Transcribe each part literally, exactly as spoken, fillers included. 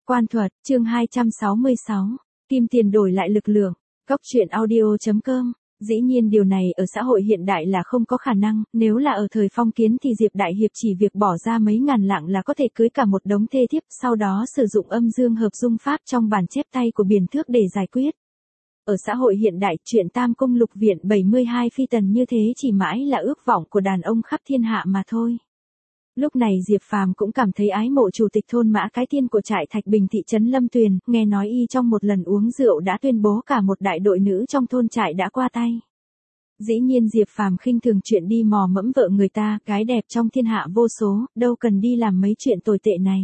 Quan thuật, chương hai trăm sáu mươi sáu. Kim tiền đổi lại lực lượng. Góc truyện audio.com. Dĩ nhiên điều này ở xã hội hiện đại là không có khả năng, nếu là ở thời phong kiến thì Diệp Đại Hiệp chỉ việc bỏ ra mấy ngàn lạng là có thể cưới cả một đống thê thiếp, sau đó sử dụng âm dương hợp dung pháp trong bản chép tay của Biền Thước để giải quyết. Ở xã hội hiện đại, chuyện Tam Cung Lục Viện bảy mươi hai phi tần như thế chỉ mãi là ước vọng của đàn ông khắp thiên hạ mà thôi. Lúc này Diệp Phàm cũng cảm thấy ái mộ chủ tịch thôn Mã Cái Tiên của trại Thạch Bình thị trấn Lâm Tuyền, nghe nói y trong một lần uống rượu đã tuyên bố cả một đại đội nữ trong thôn trại đã qua tay. Dĩ nhiên Diệp Phàm khinh thường chuyện đi mò mẫm vợ người ta, gái đẹp trong thiên hạ vô số, đâu cần đi làm mấy chuyện tồi tệ này.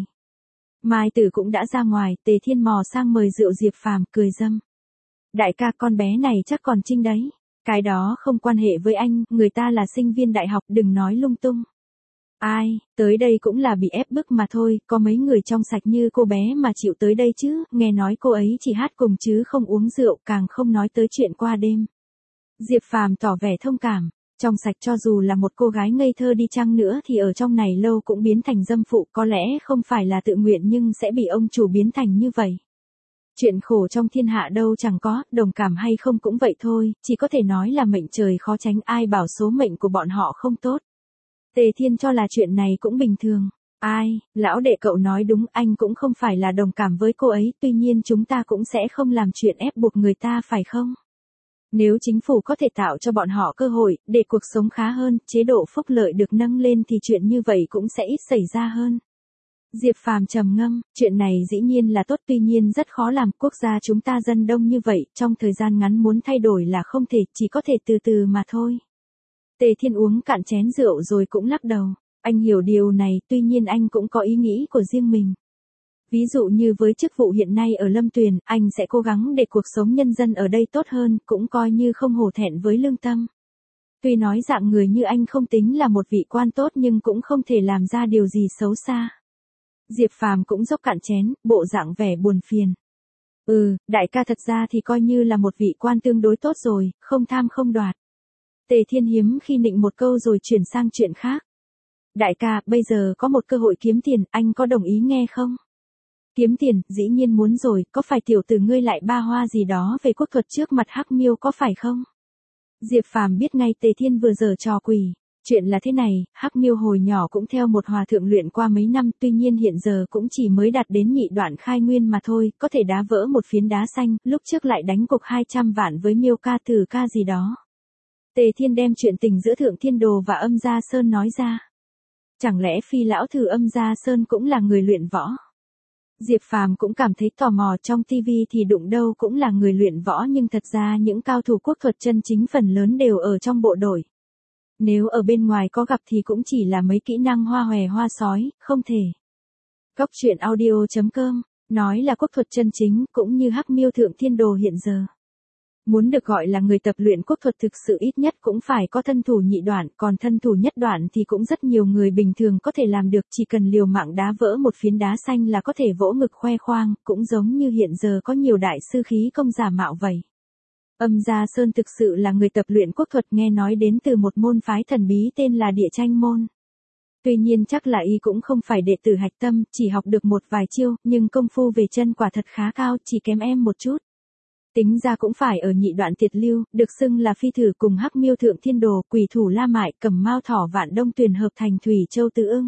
Mai Tử cũng đã ra ngoài, Tề Thiên mò sang mời rượu Diệp Phàm, cười dâm. Đại ca, con bé này chắc còn trinh đấy. Cái đó không quan hệ với anh, người ta là sinh viên đại học, đừng nói lung tung. Ai, tới đây cũng là bị ép bức mà thôi, có mấy người trong sạch như cô bé mà chịu tới đây chứ, nghe nói cô ấy chỉ hát cùng chứ không uống rượu, càng không nói tới chuyện qua đêm. Diệp Phàm tỏ vẻ thông cảm, trong sạch cho dù là một cô gái ngây thơ đi chăng nữa thì ở trong này lâu cũng biến thành dâm phụ, có lẽ không phải là tự nguyện nhưng sẽ bị ông chủ biến thành như vậy. Chuyện khổ trong thiên hạ đâu chẳng có, đồng cảm hay không cũng vậy thôi, chỉ có thể nói là mệnh trời khó tránh, ai bảo số mệnh của bọn họ không tốt. Tề Thiên cho là chuyện này cũng bình thường. Ai, lão đệ cậu nói đúng, anh cũng không phải là đồng cảm với cô ấy, tuy nhiên chúng ta cũng sẽ không làm chuyện ép buộc người ta phải không? Nếu chính phủ có thể tạo cho bọn họ cơ hội, để cuộc sống khá hơn, chế độ phúc lợi được nâng lên thì chuyện như vậy cũng sẽ ít xảy ra hơn. Diệp Phàm trầm ngâm, chuyện này dĩ nhiên là tốt tuy nhiên rất khó làm, quốc gia chúng ta dân đông như vậy, trong thời gian ngắn muốn thay đổi là không thể, chỉ có thể từ từ mà thôi. Tề Thiên uống cạn chén rượu rồi cũng lắc đầu, anh hiểu điều này, tuy nhiên anh cũng có ý nghĩ của riêng mình. Ví dụ như với chức vụ hiện nay ở Lâm Tuyền, anh sẽ cố gắng để cuộc sống nhân dân ở đây tốt hơn, cũng coi như không hổ thẹn với lương tâm. Tuy nói dạng người như anh không tính là một vị quan tốt nhưng cũng không thể làm ra điều gì xấu xa. Diệp Phàm cũng dốc cạn chén, bộ dạng vẻ buồn phiền. Ừ, đại ca thật ra thì coi như là một vị quan tương đối tốt rồi, không tham không đoạt. Tề Thiên hiếm khi nịnh một câu rồi chuyển sang chuyện khác. Đại ca, bây giờ có một cơ hội kiếm tiền, anh có đồng ý nghe không? Kiếm tiền, dĩ nhiên muốn rồi, có phải tiểu tử ngươi lại ba hoa gì đó về quốc thuật trước mặt Hắc Miêu có phải không? Diệp Phàm biết ngay Tề Thiên vừa giở trò quỷ. Chuyện là thế này, Hắc Miêu hồi nhỏ cũng theo một hòa thượng luyện qua mấy năm, tuy nhiên hiện giờ cũng chỉ mới đạt đến nhị đoạn khai nguyên mà thôi, có thể đá vỡ một phiến đá xanh, lúc trước lại đánh cục hai trăm vạn với Miêu ca Tử ca gì đó. Tề Thiên đem chuyện tình giữa Thượng Thiên Đồ và Âm Gia Sơn nói ra. Chẳng lẽ Phi lão thử Âm Gia Sơn cũng là người luyện võ? Diệp Phàm cũng cảm thấy tò mò, trong tivi thì đụng đâu cũng là người luyện võ nhưng thật ra những cao thủ quốc thuật chân chính phần lớn đều ở trong bộ đội. Nếu ở bên ngoài có gặp thì cũng chỉ là mấy kỹ năng hoa hòe hoa sói, không thể. Góc truyện audio.com, nói là quốc thuật chân chính cũng như Hắc Miêu Thượng Thiên Đồ hiện giờ. Muốn được gọi là người tập luyện quốc thuật thực sự ít nhất cũng phải có thân thủ nhị đoạn, còn thân thủ nhất đoạn thì cũng rất nhiều người bình thường có thể làm được, chỉ cần liều mạng đá vỡ một phiến đá xanh là có thể vỗ ngực khoe khoang, cũng giống như hiện giờ có nhiều đại sư khí công giả mạo vậy. Âm Gia Sơn thực sự là người tập luyện quốc thuật, nghe nói đến từ một môn phái thần bí tên là Địa Tranh môn. Tuy nhiên chắc là y cũng không phải đệ tử hạch tâm, chỉ học được một vài chiêu, nhưng công phu về chân quả thật khá cao, chỉ kém em một chút. Tính ra cũng phải ở nhị đoạn tiệt lưu, được xưng là phi thử cùng Hắc Miêu Thượng Thiên Đồ, quỷ thủ La Mại, Cầm Mao Thỏ Vạn Đông Tuyền hợp thành Thủy Châu Tứ Ưng.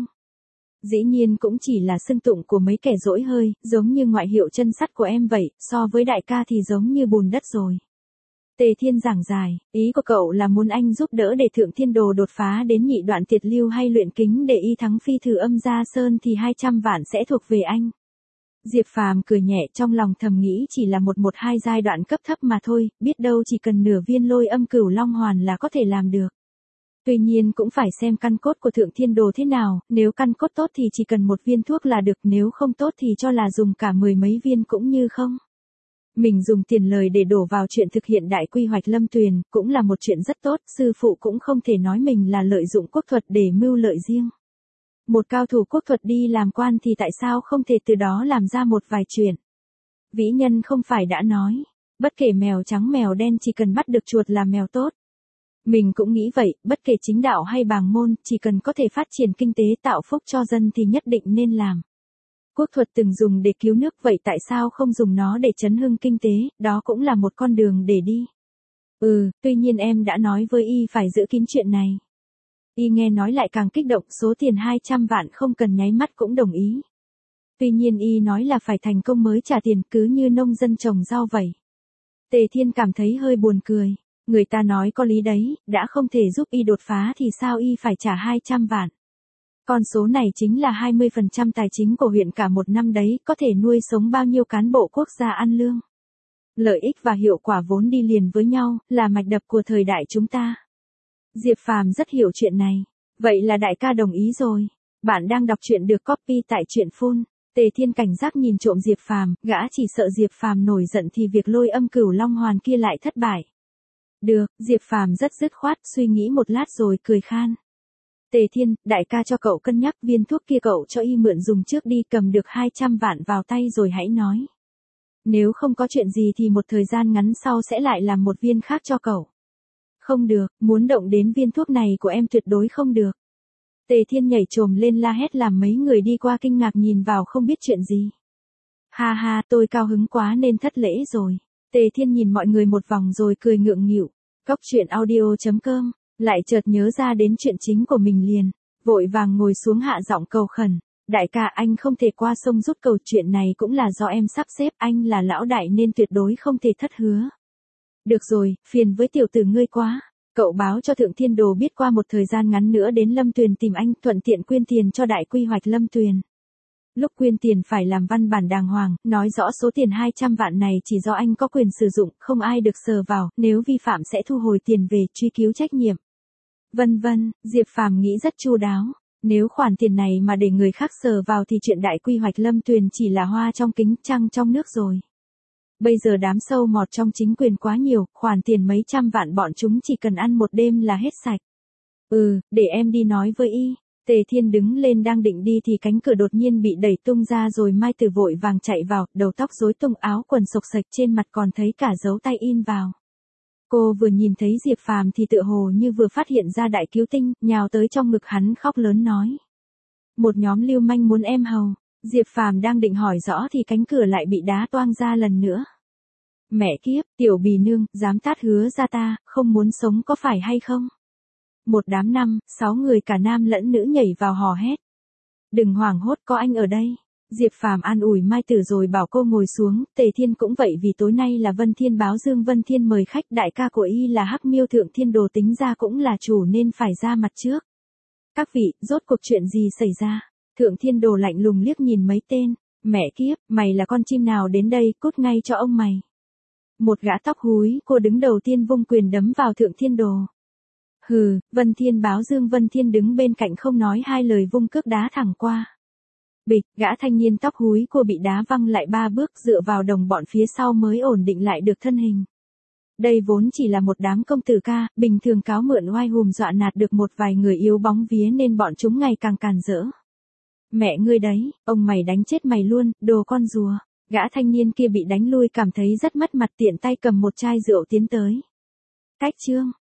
Dĩ nhiên cũng chỉ là xưng tụng của mấy kẻ dỗi hơi, giống như ngoại hiệu chân sắt của em vậy, so với đại ca thì giống như bùn đất rồi. Tề Thiên giảng giải, ý của cậu là muốn anh giúp đỡ để Thượng Thiên Đồ đột phá đến nhị đoạn tiệt lưu hay luyện kính để y thắng phi thử Âm Gia Sơn thì hai trăm vạn sẽ thuộc về anh. Diệp Phàm cười nhẹ, trong lòng thầm nghĩ chỉ là một một hai giai đoạn cấp thấp mà thôi, biết đâu chỉ cần nửa viên Lôi Âm Cửu Long Hoàn là có thể làm được. Tuy nhiên cũng phải xem căn cốt của Thượng Thiên Đồ thế nào, nếu căn cốt tốt thì chỉ cần một viên thuốc là được, nếu không tốt thì cho là dùng cả mười mấy viên cũng như không. Mình dùng tiền lời để đổ vào chuyện thực hiện đại quy hoạch Lâm Tuyền, cũng là một chuyện rất tốt, sư phụ cũng không thể nói mình là lợi dụng quốc thuật để mưu lợi riêng. Một cao thủ quốc thuật đi làm quan thì tại sao không thể từ đó làm ra một vài chuyện. Vĩ nhân không phải đã nói, bất kể mèo trắng mèo đen chỉ cần bắt được chuột là mèo tốt. Mình cũng nghĩ vậy, bất kể chính đạo hay bàng môn, chỉ cần có thể phát triển kinh tế tạo phúc cho dân thì nhất định nên làm. Quốc thuật từng dùng để cứu nước, vậy tại sao không dùng nó để chấn hưng kinh tế, đó cũng là một con đường để đi. Ừ, tuy nhiên em đã nói với y phải giữ kín chuyện này. Y nghe nói lại càng kích động, số tiền hai trăm vạn không cần nháy mắt cũng đồng ý. Tuy nhiên y nói là phải thành công mới trả tiền, cứ như nông dân trồng rau vậy. Tề Thiên cảm thấy hơi buồn cười. Người ta nói có lý đấy, đã không thể giúp y đột phá thì sao y phải trả hai trăm vạn. Con số này chính là hai mươi phần trăm tài chính của huyện cả một năm đấy, có thể nuôi sống bao nhiêu cán bộ quốc gia ăn lương. Lợi ích và hiệu quả vốn đi liền với nhau, là mạch đập của thời đại chúng ta. Diệp Phàm rất hiểu chuyện này. Vậy là đại ca đồng ý rồi. Bạn đang đọc truyện được copy tại truyện phun. Tề Thiên cảnh giác nhìn trộm Diệp Phàm, gã chỉ sợ Diệp Phàm nổi giận thì việc lôi âm cửu long hoàn kia lại thất bại. Được, Diệp Phàm rất dứt khoát, suy nghĩ một lát rồi cười khan. Tề Thiên, đại ca cho cậu cân nhắc, viên thuốc kia cậu cho y mượn dùng trước đi, cầm được hai trăm vạn vào tay rồi hãy nói. Nếu không có chuyện gì thì một thời gian ngắn sau sẽ lại làm một viên khác cho cậu. Không được, muốn động đến viên thuốc này của em tuyệt đối không được. Tề Thiên nhảy chồm lên la hét làm mấy người đi qua kinh ngạc nhìn vào không biết chuyện gì. Ha ha, tôi cao hứng quá nên thất lễ rồi. Tề Thiên nhìn mọi người một vòng rồi cười ngượng nghịu. Cóc truyện audio chấm com, lại chợt nhớ ra đến chuyện chính của mình liền, vội vàng ngồi xuống hạ giọng cầu khẩn. Đại ca, anh không thể qua sông rút cầu, chuyện này cũng là do em sắp xếp, anh là lão đại nên tuyệt đối không thể thất hứa. Được rồi, phiền với tiểu tử ngươi quá. Cậu báo cho Thượng Thiên Đồ biết qua một thời gian ngắn nữa đến Lâm Tuyền tìm anh, thuận tiện quyên tiền cho đại quy hoạch Lâm Tuyền. Lúc quyên tiền phải làm văn bản đàng hoàng, nói rõ số tiền hai trăm vạn này chỉ do anh có quyền sử dụng, không ai được sờ vào, nếu vi phạm sẽ thu hồi tiền về, truy cứu trách nhiệm. Vân vân, Diệp Phàm nghĩ rất chu đáo. Nếu khoản tiền này mà để người khác sờ vào thì chuyện đại quy hoạch Lâm Tuyền chỉ là hoa trong kính, trăng trong nước rồi. Bây giờ đám sâu mọt trong chính quyền quá nhiều, khoản tiền mấy trăm vạn bọn chúng chỉ cần ăn một đêm là hết sạch. Ừ, để em đi nói với y. Tề Thiên đứng lên đang định đi thì cánh cửa đột nhiên bị đẩy tung ra rồi Mai Tử vội vàng chạy vào, đầu tóc rối tung, áo quần xộc xệch, trên mặt còn thấy cả dấu tay in vào. Cô vừa nhìn thấy Diệp Phàm thì tựa hồ như vừa phát hiện ra đại cứu tinh, nhào tới trong ngực hắn khóc lớn nói. Một nhóm lưu manh muốn em hầu. Diệp Phàm đang định hỏi rõ thì cánh cửa lại bị đá toang ra lần nữa. Mẹ kiếp, tiểu bì nương, dám tát hứa ra ta, không muốn sống có phải hay không? Một đám năm, sáu người cả nam lẫn nữ nhảy vào hò hét. Đừng hoảng hốt, có anh ở đây. Diệp Phàm an ủi Mai Tử rồi bảo cô ngồi xuống. Tề Thiên cũng vậy, vì tối nay là Vân Thiên báo Dương Vân Thiên mời khách, đại ca của y là Hắc Miêu Thượng Thiên Đồ tính ra cũng là chủ nên phải ra mặt trước. Các vị, rốt cuộc chuyện gì xảy ra? Thượng Thiên Đồ lạnh lùng liếc nhìn mấy tên. Mẹ kiếp, mày là con chim nào đến đây, cút ngay cho ông mày. Một gã tóc húi, cô đứng đầu tiên vung quyền đấm vào Thượng Thiên Đồ. Hừ, Vân Thiên báo Dương Vân Thiên đứng bên cạnh không nói hai lời vung cước đá thẳng qua. Bịch, gã thanh niên tóc húi cô bị đá văng lại ba bước, dựa vào đồng bọn phía sau mới ổn định lại được thân hình. Đây vốn chỉ là một đám công tử ca, bình thường cáo mượn oai hùm dọa nạt được một vài người yếu bóng vía nên bọn chúng ngày càng càn rỡ. Mẹ ngươi đấy, ông mày đánh chết mày luôn, đồ con rùa. Gã thanh niên kia bị đánh lui cảm thấy rất mất mặt, tiện tay cầm một chai rượu tiến tới. Cách chương.